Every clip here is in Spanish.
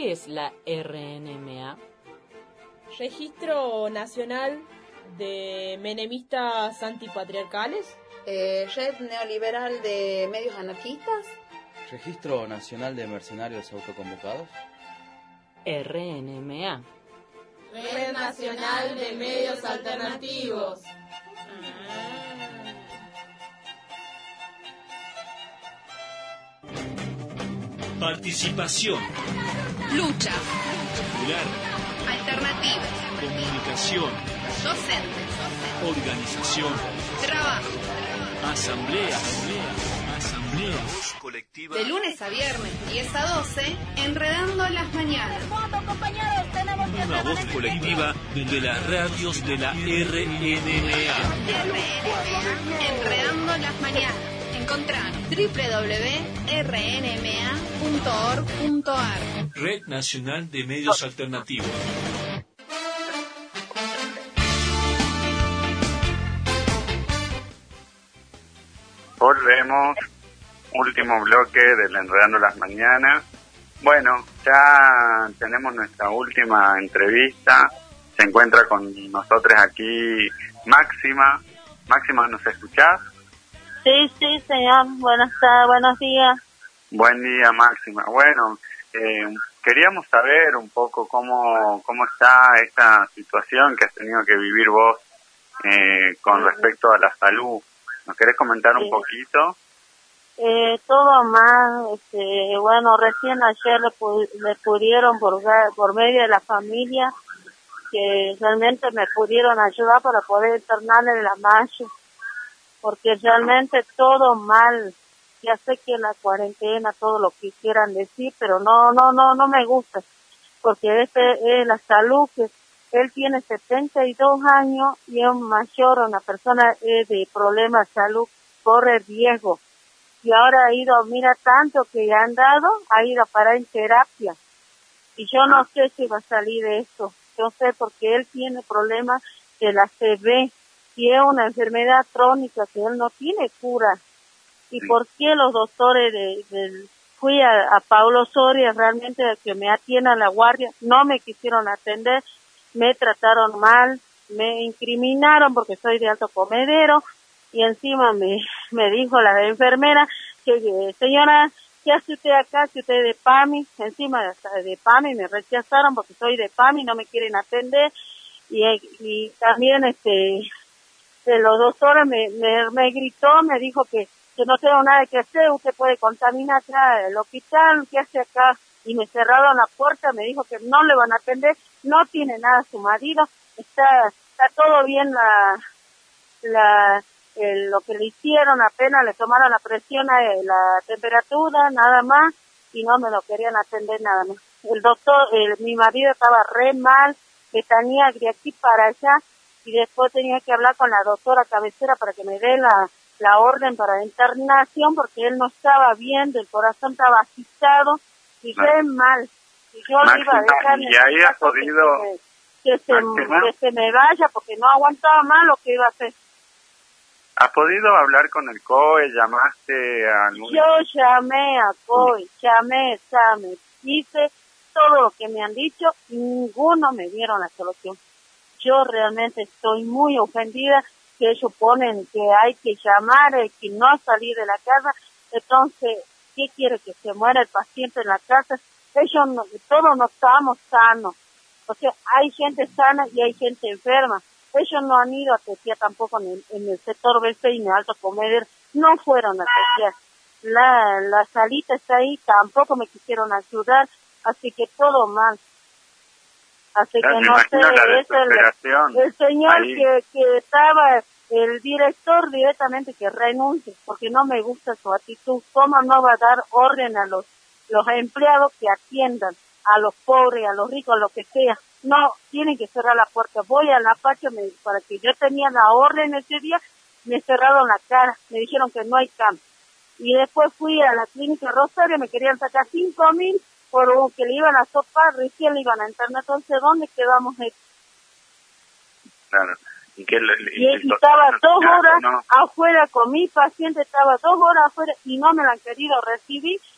¿Qué es la RNMA? Registro Nacional de Menemistas Antipatriarcales. Red Neoliberal de Medios Anarquistas. Registro Nacional de Mercenarios Autoconvocados. RNMA. Red Nacional de Medios Alternativos. Participación. Lucha. Popular. Alternativa. Comunicación. Docentes. Organización. Trabajo. Asamblea. Voz colectiva. De lunes a viernes, 10 a 12, Enredando las Mañanas. Una voz colectiva de las radios de la RNMA. Enredando las Mañanas. Encontrá www.rnma.org.ar. Red Nacional de Medios Alternativos. Volvemos, último bloque del Enredando las Mañanas. Bueno, ya tenemos nuestra última entrevista. Se encuentra con nosotros aquí Máxima. Máxima, ¿nos escuchás? Sí, señor. Buenos días. Buen día, Máxima. Bueno, queríamos saber un poco cómo está esta situación que has tenido que vivir vos con respecto a la salud. ¿Nos querés comentar un poquito? Todo más, bueno, recién ayer le pudieron por medio de la familia, que realmente me pudieron ayudar para poder internarle en la mayo, porque realmente todo mal. Ya sé que la cuarentena, todo lo que quieran decir, pero no me gusta, porque es la salud, que él tiene 72 años y es un mayor, una persona de problemas de salud, corre riesgo. Y ahora ha ido, mira tanto que ha ido a parar en terapia. Y yo no sé si va a salir de esto. Yo sé porque él tiene problemas de la CB y es una enfermedad crónica que él no tiene cura. ¿Y por qué los doctores fui a Paulo Soria realmente que me atienden a la guardia, no me quisieron atender, me trataron mal, me incriminaron porque soy de alto comedero y encima me dijo la enfermera que señora, ¿qué hace usted acá? Si usted es de PAMI, encima de PAMI me rechazaron porque soy de PAMI, no me quieren atender y también de los doctores me gritó, me dijo que no tengo nada que hacer, usted puede contaminar acá el hospital, ¿qué hace acá? Y me cerraron la puerta, me dijo que no le van a atender, no tiene nada su marido, está todo bien lo que le hicieron, apenas le tomaron la presión, la temperatura, nada más, y no me lo querían atender nada más. El doctor, mi marido estaba re mal, que tenía de aquí para allá, y después tenía que hablar con la doctora cabecera para que me dé la orden para internación, porque él no estaba bien, del corazón estaba agitado, y re mal. Y yo le iba a dejar y ahí has podido que se me vaya, porque no aguantaba más lo que iba a hacer. ¿Has podido hablar con el COE? ¿Llamaste a algún...? Yo llamé a COE, llamé, hice todo lo que me han dicho y ninguno me dieron la solución. Yo realmente estoy muy ofendida que ellos ponen que hay que llamar, que no salir de la casa. Entonces, ¿qué quiere? ¿Que se muera el paciente en la casa? Todos no estamos sanos. O sea, hay gente sana y hay gente enferma. Ellos no han ido a testear tampoco en el sector BC y en el Alto Comedero, no fueron a testear. La salita está ahí, tampoco me quisieron ayudar, así que todo mal. Así que no sé, es el señor que estaba, el director directamente que renuncie, porque no me gusta su actitud. ¿Cómo no va a dar orden a los empleados que atiendan a los pobres, a los ricos, a lo que sea? No, tienen que cerrar la puerta. Voy a la Pacha, para que yo tenía la orden ese día, me cerraron la cara, me dijeron que no hay cambio. Y después fui a la clínica Rosario, me querían sacar 5.000 por que le iban a sopar, recién le iban a internar. Entonces, ¿dónde quedamos? Claro. Y estaba 2 horas afuera con mi paciente, estaba 2 horas afuera y no me la han querido recibir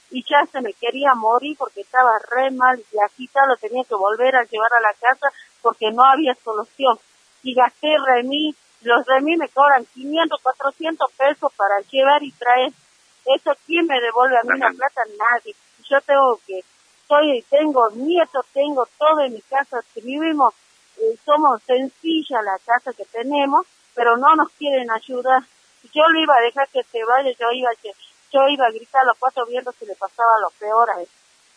y ya se me quería morir porque estaba re mal y aquí ya lo tenía que volver a llevar a la casa porque no había solución. Y gasté remis, los remis me cobran 500, 400 pesos para llevar y traer. ¿Eso quién me devuelve a mí la plata? Nadie. Yo tengo nietos, tengo todo en mi casa, que vivimos, somos sencilla la casa que tenemos, pero no nos quieren ayudar. Yo le iba a dejar que se vaya, yo iba a gritar a los cuatro vientos que le pasaba lo peor a él.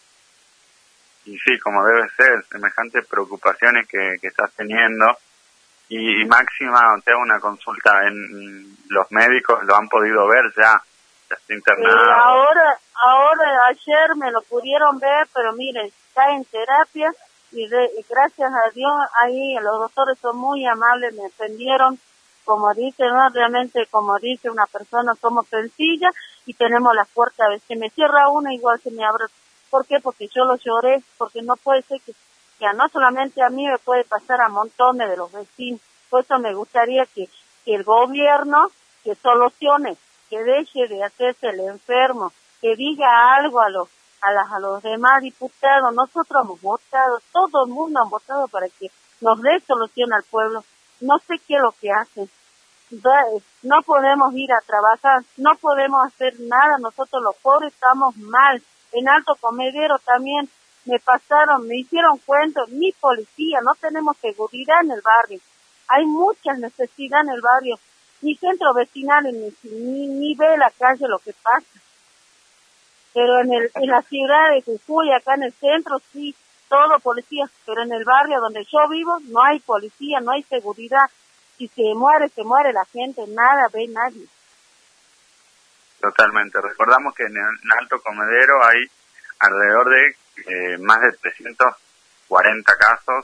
Y sí, como debe ser, semejantes preocupaciones que estás teniendo. Y Máxima, te hago una consulta, en los médicos lo han podido ver ya está internado. Ahora ayer me lo pudieron ver, pero miren, está en terapia y gracias a Dios ahí los doctores son muy amables, me atendieron, como dice, ¿no? Realmente como dice una persona, somos sencillas y tenemos la puerta, a veces me cierra una igual se me abre. ¿Por qué? Porque yo lo lloré, porque no puede ser que no solamente a mí, me puede pasar a montones de los vecinos. Por eso me gustaría que el gobierno que solucione, que deje de hacerse el enfermo, que diga algo a los demás diputados. Nosotros hemos votado, todo el mundo ha votado para que nos dé solución al pueblo. No sé qué es lo que hacen. No podemos ir a trabajar, no podemos hacer nada, nosotros los pobres estamos mal. En Alto Comedero también me hicieron cuentos, ni policía, no tenemos seguridad en el barrio. Hay mucha necesidad en el barrio, ni centro vecinal, ni ve la calle lo que pasa. Pero en la ciudad de Jujuy, acá en el centro, sí, todo policía, pero en el barrio donde yo vivo no hay policía, no hay seguridad. Si se muere la gente, nada ve nadie. Totalmente. Recordamos que en Alto Comedero hay alrededor de más de 340 casos,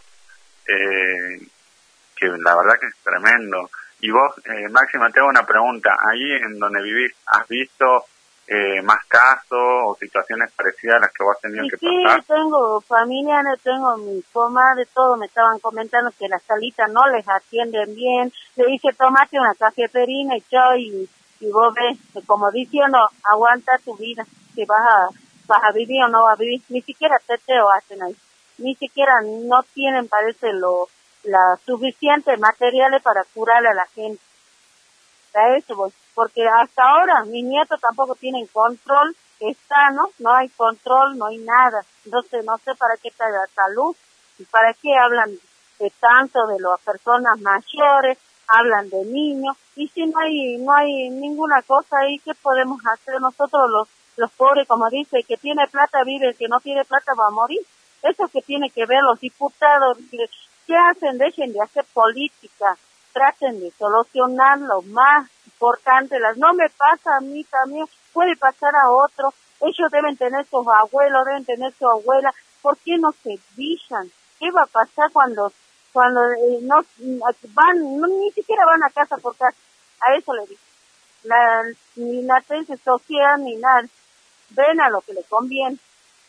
que la verdad que es tremendo. Y vos, Máxima, te hago una pregunta. Ahí en donde vivís, ¿has visto más casos o situaciones parecidas a las que vos has tenido que pasar? Sí, tengo familiares, tengo mi comadre, todos me estaban comentando que las salitas no les atienden bien. Le dije, tomate una cafeterina y vos ves, como diciendo, aguanta tu vida, que vas a vivir o no vas a vivir. Ni siquiera teteo hacen ahí, ni siquiera no tienen, parece, la suficiente materiales para curarle a la gente. A eso voy, porque hasta ahora mis nietos tampoco tienen control, es sano, no hay control, no hay nada. Entonces no sé para qué está la salud y para qué hablan de tanto de las personas mayores, hablan de niños, y si no hay ninguna cosa ahí, ¿qué podemos hacer nosotros los pobres? Como dice, el que tiene plata vive, el que no tiene plata va a morir. Eso que tiene que ver los diputados, ¿qué hacen? Dejen de hacer política, traten de solucionar lo más importante. No me pasa a mí también, puede pasar a otros. Ellos deben tener sus abuelos, deben tener su abuela. ¿Por qué no se villan? ¿Qué va a pasar cuando no van, ni siquiera van a casa por casa? A eso le digo. Ni la atención social ni nada. Ven a lo que le conviene.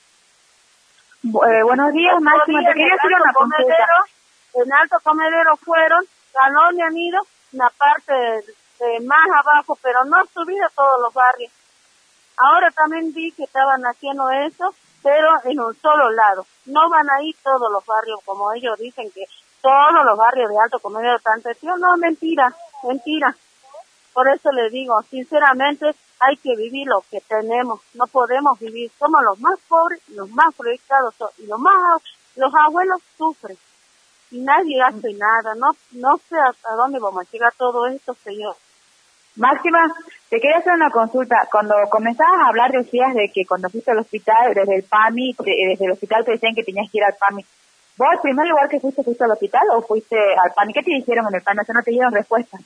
Buenos días, Máxima. Te quería hacer una consulta. En Alto Comedero fueron, a dónde han ido, una parte de más abajo, pero no han subido a todos los barrios. Ahora también vi que estaban haciendo eso, pero en un solo lado. No van a ir todos los barrios, como ellos dicen que todos los barrios de Alto Comedero están atención. No, mentira. Por eso le digo, sinceramente, hay que vivir lo que tenemos. No podemos vivir, somos los más pobres, los más proyectados, y los abuelos sufren. Y nadie hace nada, no sé hasta dónde vamos a llegar todo esto, señor. Máxima, te quería hacer una consulta. Cuando comenzabas a hablar decías de que cuando fuiste al hospital, desde el hospital te decían que tenías que ir al PAMI. ¿Vos al primer lugar que fuiste al hospital o fuiste al PAMI? ¿Qué te dijeron en el PAMI? O sea, no te dieron respuesta.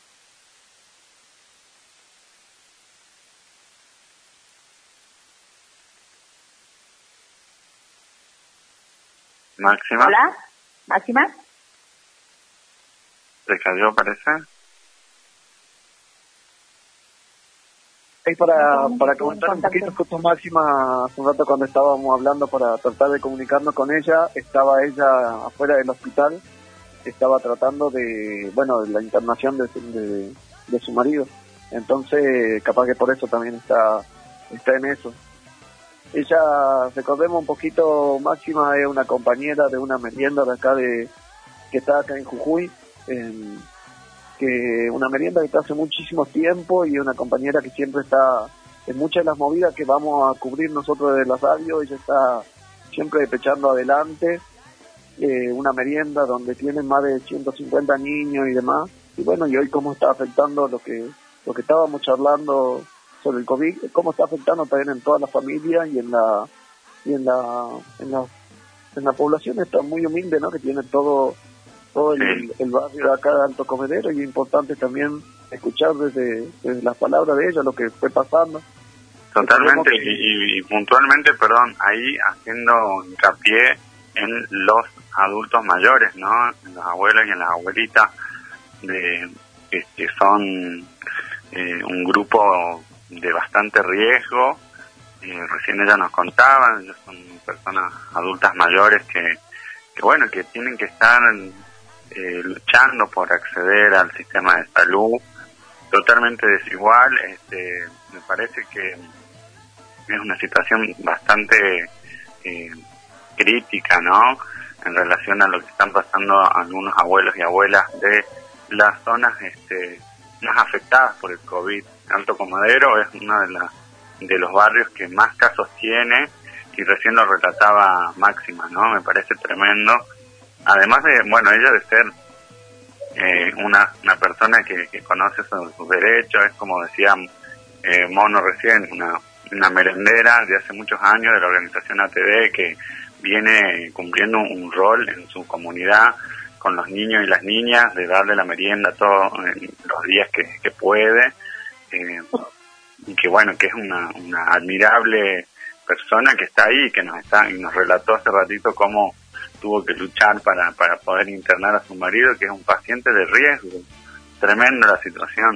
Máxima. Hola, Máxima. ¿Se cayó, parece? Y para comentar un poquito justo Máxima, hace un rato cuando estábamos hablando para tratar de comunicarnos con ella, estaba ella afuera del hospital, estaba tratando de la internación de su marido. Entonces, capaz que por eso también está en eso. Ella, recordemos un poquito, Máxima es una compañera de una merienda de acá que está acá en Jujuy, que una merienda que está hace muchísimo tiempo, y una compañera que siempre está en muchas de las movidas que vamos a cubrir nosotros desde la radio. Ella está siempre pechando adelante, una merienda donde tienen más de 150 niños y demás. Y bueno, y hoy cómo está afectando lo que estábamos charlando sobre el COVID, cómo está afectando también en toda la familia y en la población está muy humilde, ¿no? Que tiene todo el barrio de acá de Alto Comedero, y es importante también escuchar desde las palabras de ella lo que fue pasando. Totalmente, y puntualmente, perdón, ahí haciendo hincapié en los adultos mayores, ¿no? En los abuelos y en las abuelitas, que son un grupo de bastante riesgo. Recién ellas nos contaban, ellos son personas adultas mayores que bueno, que tienen que estar luchando por acceder al sistema de salud, totalmente desigual. Me parece que es una situación bastante crítica, ¿no? En relación a lo que están pasando algunos abuelos y abuelas de las zonas más afectadas por el COVID. Alto Comedero es uno de los barrios que más casos tiene, y recién lo relataba Máxima, ¿no? Me parece tremendo. Además de, bueno, ella de ser una persona que conoce sus derechos, es como decía Mono recién, una merendera de hace muchos años de la organización ATD, que viene cumpliendo un rol en su comunidad con los niños y las niñas, de darle la merienda todos los días que puede, y que bueno, que es una admirable persona que está ahí, que nos relató hace ratito cómo tuvo que luchar para poder internar a su marido, que es un paciente de riesgo. Tremenda la situación.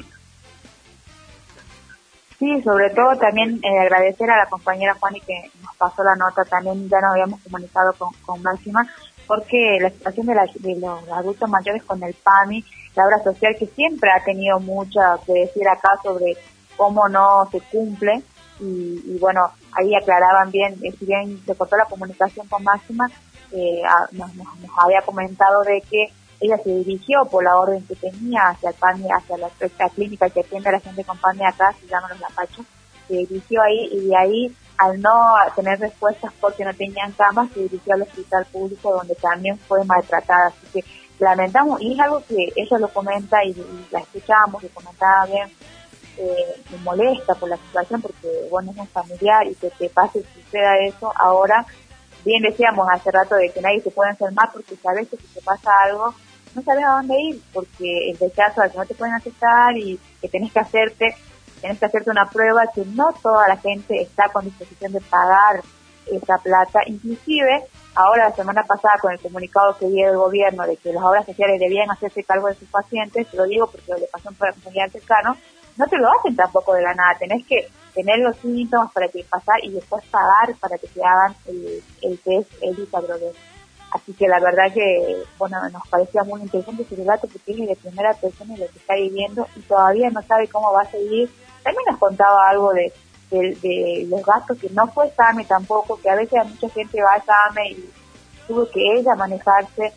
Sí, sobre todo también agradecer a la compañera Juani que nos pasó la nota. También ya nos habíamos comunicado con Máxima, porque la situación de los adultos mayores con el PAMI, la obra social, que siempre ha tenido mucho que decir acá sobre cómo no se cumple, y bueno, ahí aclaraban bien, si bien se cortó la comunicación con Máxima, nos había comentado de que ella se dirigió por la orden que tenía hacia el PAMI, hacia la clínica que atiende a la gente con PAMI acá, se llama Los Lapachos, se dirigió ahí, y de ahí, al no tener respuestas porque no tenían camas, se dirigió al hospital público, donde también fue maltratada. Así que lamentamos, y es algo que ella lo comenta, y la escuchamos, y comentaba bien, me molesta por la situación, porque bueno, es un familiar, y que te pase, suceda eso. Ahora, bien decíamos hace rato de que nadie se puede enfermar, porque sabes que si te pasa algo, no sabes a dónde ir, porque el rechazo al que no te pueden aceptar, y que tenés que hacerte una prueba, que no toda la gente está con disposición de pagar esa plata. Inclusive, ahora la semana pasada, con el comunicado que dio el gobierno de que las obras sociales debían hacerse cargo de sus pacientes, lo digo porque le pasó a un familiar cercano, no te lo hacen tampoco de la nada, tenés que tener los síntomas para que pasar, y después pagar para que te hagan el test, el Isagrodec. Así que la verdad que, bueno, nos parecía muy interesante ese relato, porque es de primera persona lo que está viviendo, y todavía no sabe cómo va a seguir. También nos contaba algo de los gastos, que no fue SAME tampoco, que a veces mucha gente va a SAME y tuvo que ella manejarse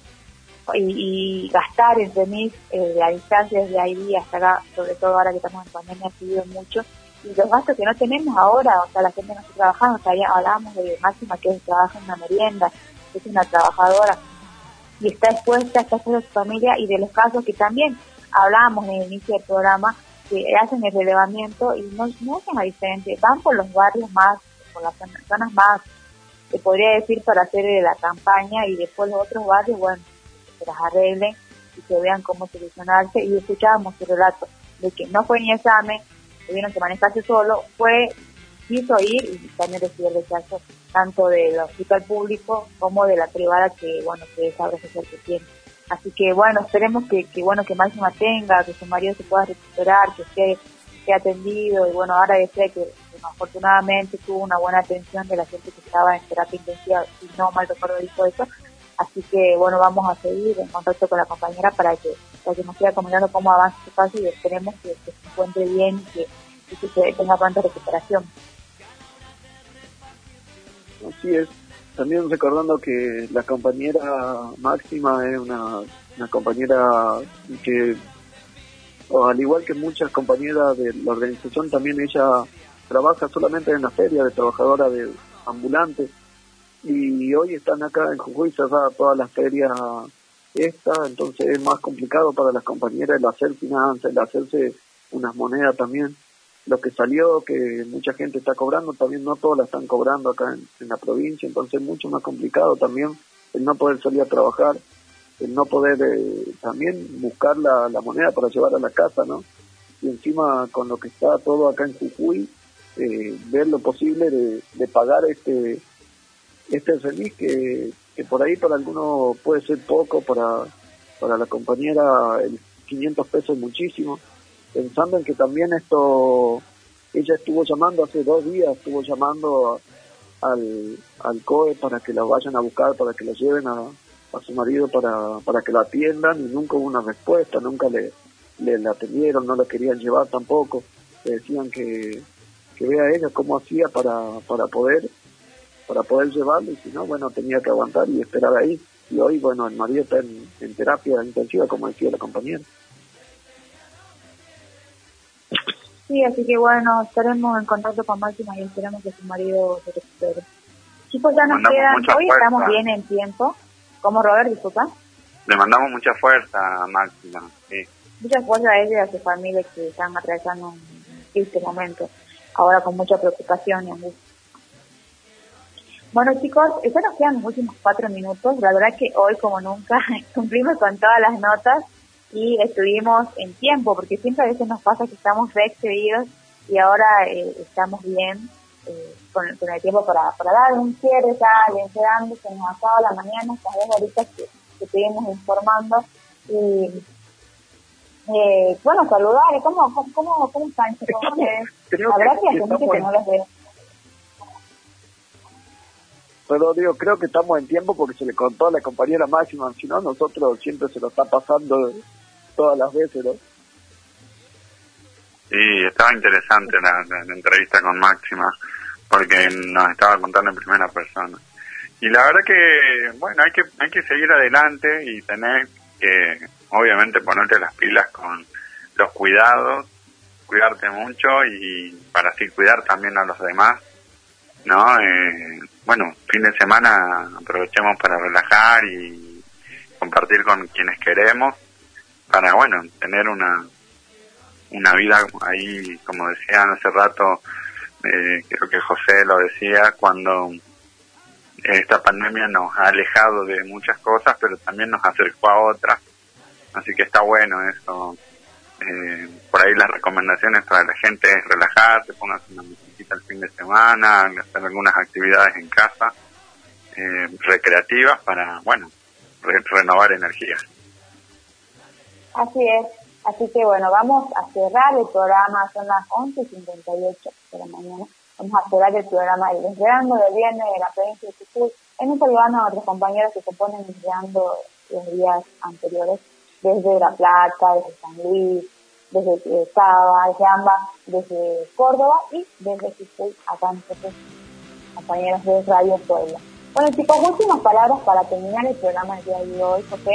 y gastar entre mí a distancia desde ahí hasta acá, sobre todo ahora que estamos en pandemia, ha subido mucho, y los gastos que no tenemos ahora, o sea, la gente no está trabajando. Hablábamos de Máxima, que trabaja en una merienda, es una trabajadora y está expuesta a su familia, y de los casos que también hablábamos en el inicio del programa, que hacen el relevamiento y no hacen a diferente, van por los barrios más, por las zonas más, se podría decir, para hacer la campaña, y después los otros barrios, bueno, se las arreglen y que vean cómo solucionarse. Y escuchábamos el relato de que no fue ni examen, tuvieron que manejarse solo, quiso ir, y también recibió el rechazo tanto del hospital público como de la privada, que bueno, que es obra social que tiene. Así que bueno, esperemos que Máxima tenga, que su marido se pueda recuperar, que esté atendido, y bueno, ahora decía que afortunadamente tuvo una buena atención de la gente que estaba en terapia intensiva, si no mal recuerdo dijo eso. Así que bueno, vamos a seguir en contacto con la compañera para que nos siga comentando cómo avanza su caso, y esperemos que se encuentre bien, y que tenga pronta recuperación. Así es. También recordando que la compañera Máxima es una compañera que, al igual que muchas compañeras de la organización, también ella trabaja solamente en la feria de trabajadora de ambulante, y hoy están acá en Jujuy cerrada todas las ferias entonces es más complicado para las compañeras el hacer finanzas, el hacerse unas monedas también. Lo que salió, que mucha gente está cobrando, también no todas la están cobrando acá en la provincia, entonces es mucho más complicado también el no poder salir a trabajar, el no poder también buscar la moneda para llevar a la casa, ¿no? Y encima con lo que está todo acá en Jujuy, ver lo posible de pagar este remis que por ahí para algunos puede ser poco, para la compañera el 500 pesos es muchísimo, pensando en que también ella estuvo llamando hace 2 días, estuvo llamando al COE para que la vayan a buscar, para que la lleven a su marido para que la atiendan, y nunca hubo una respuesta, nunca le atendieron, no la querían llevar tampoco, le decían que vea ella cómo hacía para poder llevarlo, y si no, bueno, tenía que aguantar y esperar ahí. Y hoy, bueno, el marido está en terapia intensiva, como decía la compañera. Sí, así que bueno, estaremos en contacto con Máxima y esperamos que su marido se recupere. Chicos, ya nos quedan, hoy fuerza. Estamos bien en tiempo. ¿Cómo, Robert? Disculpa. Le mandamos mucha fuerza a Máxima, sí. Mucha fuerza a ella y a su familia que están atravesando este momento, ahora con mucha preocupación y angustia. Bueno, chicos, ya nos quedan los últimos 4 minutos. La verdad que hoy, como nunca, cumplimos con todas las notas y estuvimos en tiempo, porque siempre a veces nos pasa que estamos re excedidos y ahora estamos bien con el tiempo para dar un cierre ya, encerrando, se nos acaba la mañana, estas 2 horitas que estuvimos informando. Y bueno, saludar, ¿cómo están, chicos? La verdad que hace mucho que no los veo. Pero digo, creo que estamos en tiempo porque se le contó a la compañera Máxima, si no, nosotros siempre se lo está pasando todas las veces, ¿no? Sí, estaba interesante la entrevista con Máxima, porque nos estaba contando en primera persona. Y la verdad que, bueno, hay que seguir adelante y tener que, obviamente, ponerte las pilas con los cuidados, cuidarte mucho y para así cuidar también a los demás, ¿no? Bueno, fin de semana aprovechemos para relajar y compartir con quienes queremos para, bueno, tener una vida ahí, como decían hace rato, creo que José lo decía, cuando esta pandemia nos ha alejado de muchas cosas, pero también nos acercó a otras, así que está bueno eso. Por ahí las recomendaciones para la gente es relajarse, pónganse una musiquita el fin de semana, hacer algunas actividades en casa, recreativas para, bueno, renovar energías. Así es, así que bueno, vamos a cerrar el programa, son las 11:58 de la mañana, vamos a cerrar el programa del Desreando del viernes de la provincia de Jujuy, en un saludando a nuestros compañeros que se ponen Desreando los días anteriores, desde La Plata, desde San Luis, desde Cava, desde Ambas, desde Córdoba y desde Jujuy, acá nosotros, compañeros de Radio Puebla. Bueno, chicos, últimas palabras para terminar el programa del día de hoy, José.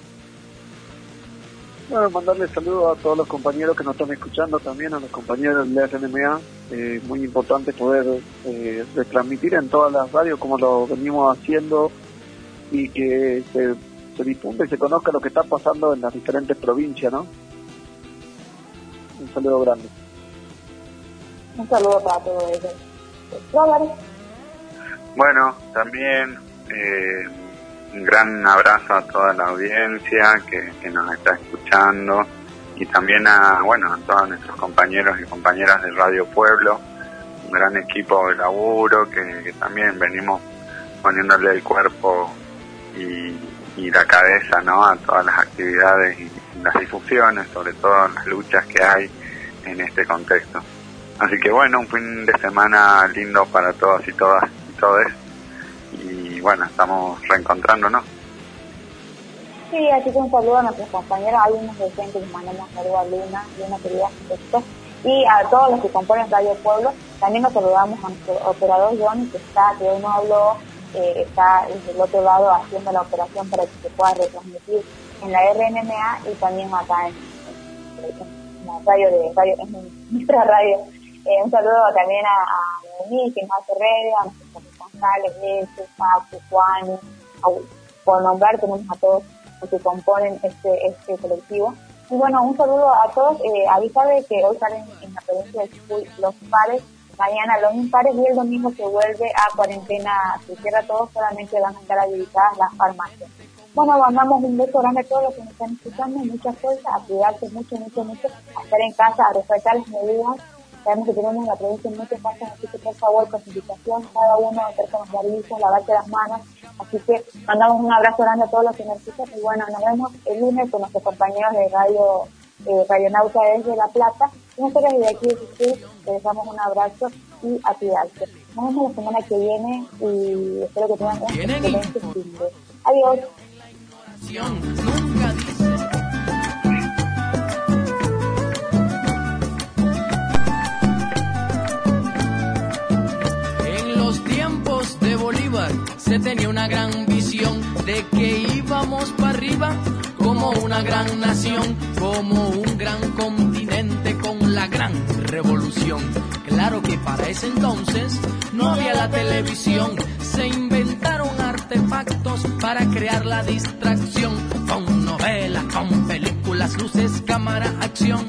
Bueno, mandarle saludos a todos los compañeros que nos están escuchando, también a los compañeros del RNMA. Muy importante poder retransmitir en todas las radios como lo venimos haciendo y que se difunda y se conozca lo que está pasando en las diferentes provincias, ¿no? Un saludo grande. Un saludo para todos ellos. Robert. Bueno, también un gran abrazo a toda la audiencia que nos está escuchando y también a todos nuestros compañeros y compañeras de Radio Pueblo, un gran equipo de laburo que también venimos poniéndole el cuerpo y la cabeza, ¿no?, a todas las actividades y las difusiones, sobre todo las luchas que hay en este contexto. Así que bueno, un fin de semana lindo para todos y todas y todes, y bueno, estamos reencontrándonos. Sí, así que un saludo a nuestros compañeros, hay unos docentes que les mandamos un saludo a Luna querida, y a todos los que componen Radio Pueblo, También lo saludamos a nuestro operador Johnny, que hoy no habló, está desde el otro lado haciendo la operación para que se pueda retransmitir en la RNMA y también acá en la radio, en nuestra radio. Un saludo también a Noemí, que nos hace redes, a nuestros responsables, Paco, Juan, por nombrar, tenemos a todos los que componen este colectivo. Y bueno, un saludo a todos, avisar de que hoy salen en la provincia de Chucuy los pares, mañana los impares y el domingo se vuelve a cuarentena, se cierra todo, solamente van a estar habilitadas las farmacias. Bueno, mandamos un beso grande a todos los que nos están escuchando, mucha fuerza, a cuidarse mucho, a estar en casa, a respetar las medidas. Sabemos que tenemos en la provincia muchos casos, así que por favor, concientización, cada uno estar con los barbijos, lavarse las manos. Así que mandamos un abrazo grande a todos los que nos escuchan y bueno, nos vemos el lunes con nuestros compañeros de Radionauta desde La Plata. Y nosotros desde aquí de Chucuy les dejamos un abrazo y a cuidarse. Nos vemos la semana que viene y espero que tengan un excelente fin de. Adiós. Nunca dice. En los tiempos de Bolívar se tenía una gran visión de que íbamos para arriba como una gran nación, como un gran continente con la gran revolución. Claro que para ese entonces no había la televisión, se inventaron artefactos para crear la distracción, con novelas, con películas, luces, cámara, acción,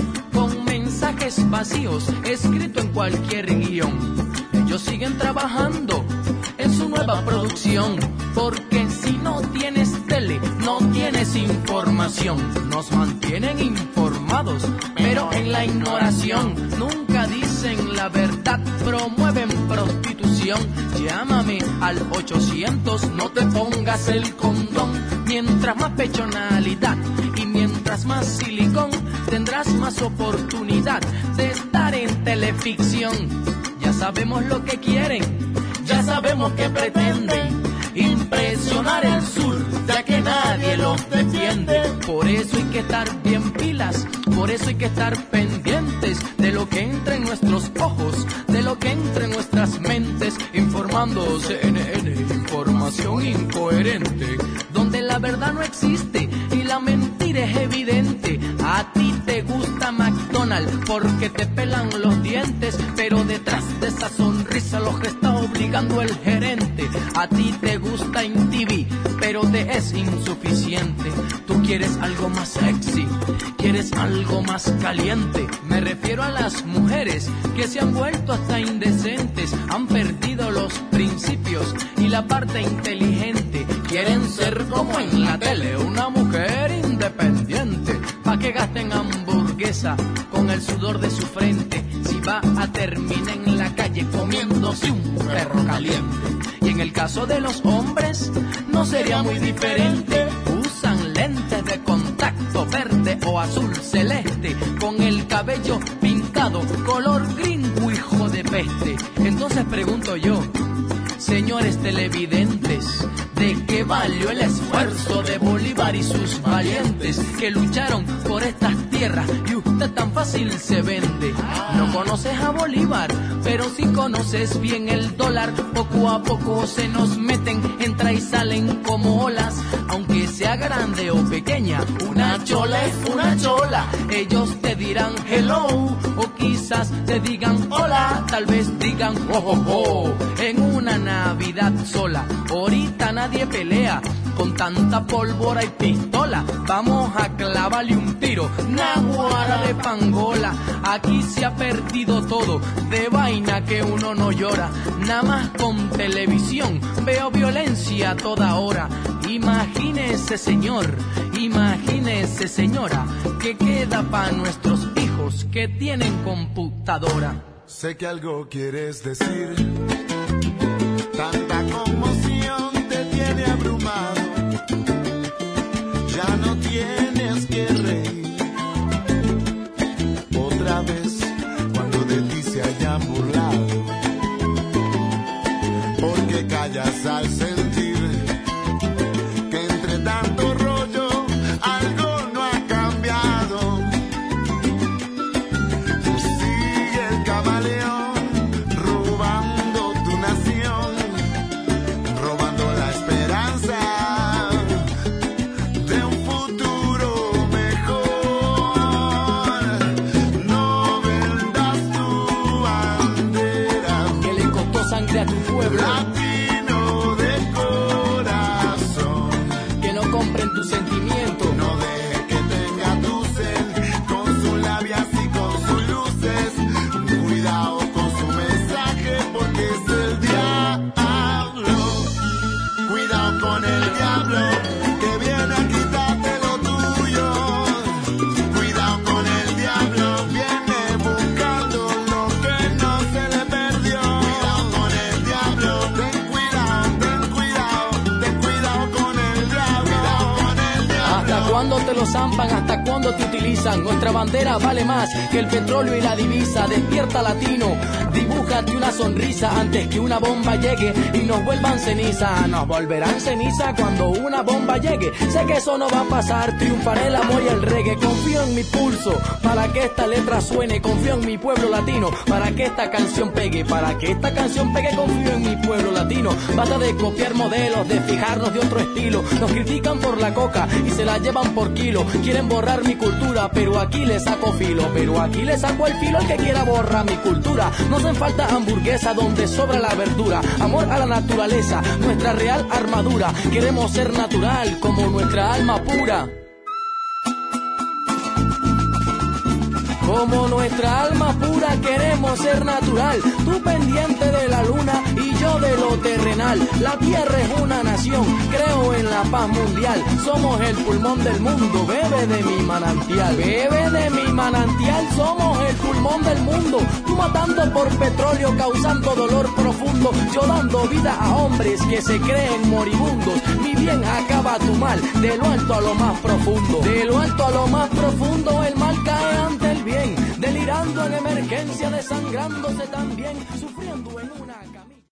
con mensajes vacíos escrito en cualquier guión. Ellos siguen trabajando en su nueva producción, porque si no tienes tele, no tienes información. Nos mantienen informados, pero en la ignoración. Nunca dicen la verdad, promueven prostitución. Llámame al 800, no te pongas el condón. Mientras más pechonalidad y mientras más silicón, tendrás más oportunidad de estar en teleficción. Ya sabemos lo que quieren, ya sabemos que pretenden impresionar el sur, ya que nadie los defiende. Por eso hay que estar bien pilas, por eso hay que estar pendientes de lo que entra en nuestros ojos, de lo que entra en nuestras mentes. Informando CNN, información incoherente, donde la verdad no existe y la mentira es evidente. A ti te gusta McDonald's porque te pelan los dientes, pero detrás de esa sonrisa los está obligando el gerente. A ti te gusta InTV, pero te es insuficiente. Tú quieres algo más sexy, quieres algo más caliente. Me refiero a las mujeres que se han vuelto hasta indecentes, han perdido los principios y la parte inteligente. Quieren ser como en la tele, una mujer independiente, pa' que gasten hamburguesa con el sudor de su frente, si va a terminar en la calle comiéndose un perro caliente. Y en el caso de los hombres no sería muy diferente. Usan lentes de contacto verde o azul celeste, con el cabello pintado color gringo, hijo de peste. Entonces pregunto yo, señores televidentes, ¿de qué valió el esfuerzo de Bolívar y sus valientes que lucharon por estas tierras y usted tan fácil se vende? No conoces a Bolívar, pero si conoces bien el dólar. Poco a poco se nos meten, entra y salen como olas, aunque sea grande o pequeña, una chola es una chola. Ellos te dirán hello, o quizás te digan hola, tal vez digan ho ho ho, en una Navidad sola. Ahorita nadie pelea con tanta pólvora y pistola, vamos a clavarle un tiro, naguara de pangola. Aquí se ha perdido todo, de vaina que uno no llora, nada más con televisión veo violencia a toda hora. Imagínese señor, imagínese señora, que queda para nuestros hijos que tienen computadora. Sé que algo quieres decir, tanta conmoción te tiene abrumado, ya no tienes que reír otra vez cuando de ti se hayan burlado, porque callas al sentir que entre tanto rollo algo no ha cambiado. Tú sigue el camaleón de a tu pueblo. Latino de corazón, que no compren tu sentimiento. No deje que tenga tu sed con sus labias y con sus luces. Cuidado con su mensaje porque es el diablo. Cuidado con el diablo que viene a quitarte lo tuyo. Cuidado con el diablo, viene buscando lo que no se le perdió. Cuidado con el diablo, ten cuidado, ten cuidado, ten cuidado con el diablo. Cuidado con el diablo. ¿Hasta cuándo te lo zampan? ¿Hasta cuándo te utilizan? Nuestra bandera vale más que el petróleo y la divisa. Despierta latino, dibújate una sonrisa antes que una bomba llegue y nos vuelvan ceniza. Nos volverán ceniza cuando una bomba llegue. Sé que eso no va a pasar, triunfará el amor y el reggae. Confío en mi pulso para que esta letra suene. Confío en mi pueblo latino para que esta canción pegue. Para que esta canción pegue confío en mi pueblo latino. Basta de copiar modelos, de fijarnos de otro estilo. Nos critican por la coca y se la llevan por kilo. Quieren borrar mi cultura, pero aquí le saco filo. Pero aquí le saco el filo al que quiera borrar mi cultura. No hacen falta hamburguesa donde sobra la verdura. Amor a la naturaleza, nuestra real armadura. Queremos ser natural como nuestra alma pura. Como nuestra alma pura queremos ser natural. Tú pendiente de la luna y yo de lo terrenal. La tierra es una nación, creo en la paz mundial. Somos el pulmón del mundo, bebe de mi manantial. Bebe de mi manantial, somos el pulmón del mundo. Tú matando por petróleo, causando dolor profundo. Yo dando vida a hombres que se creen moribundos. Mi bien acaba tu mal, de lo alto a lo más profundo. De lo alto a lo más profundo el mal cae ante el bien. Delirando en emergencia, desangrándose también, sufriendo en una camisa.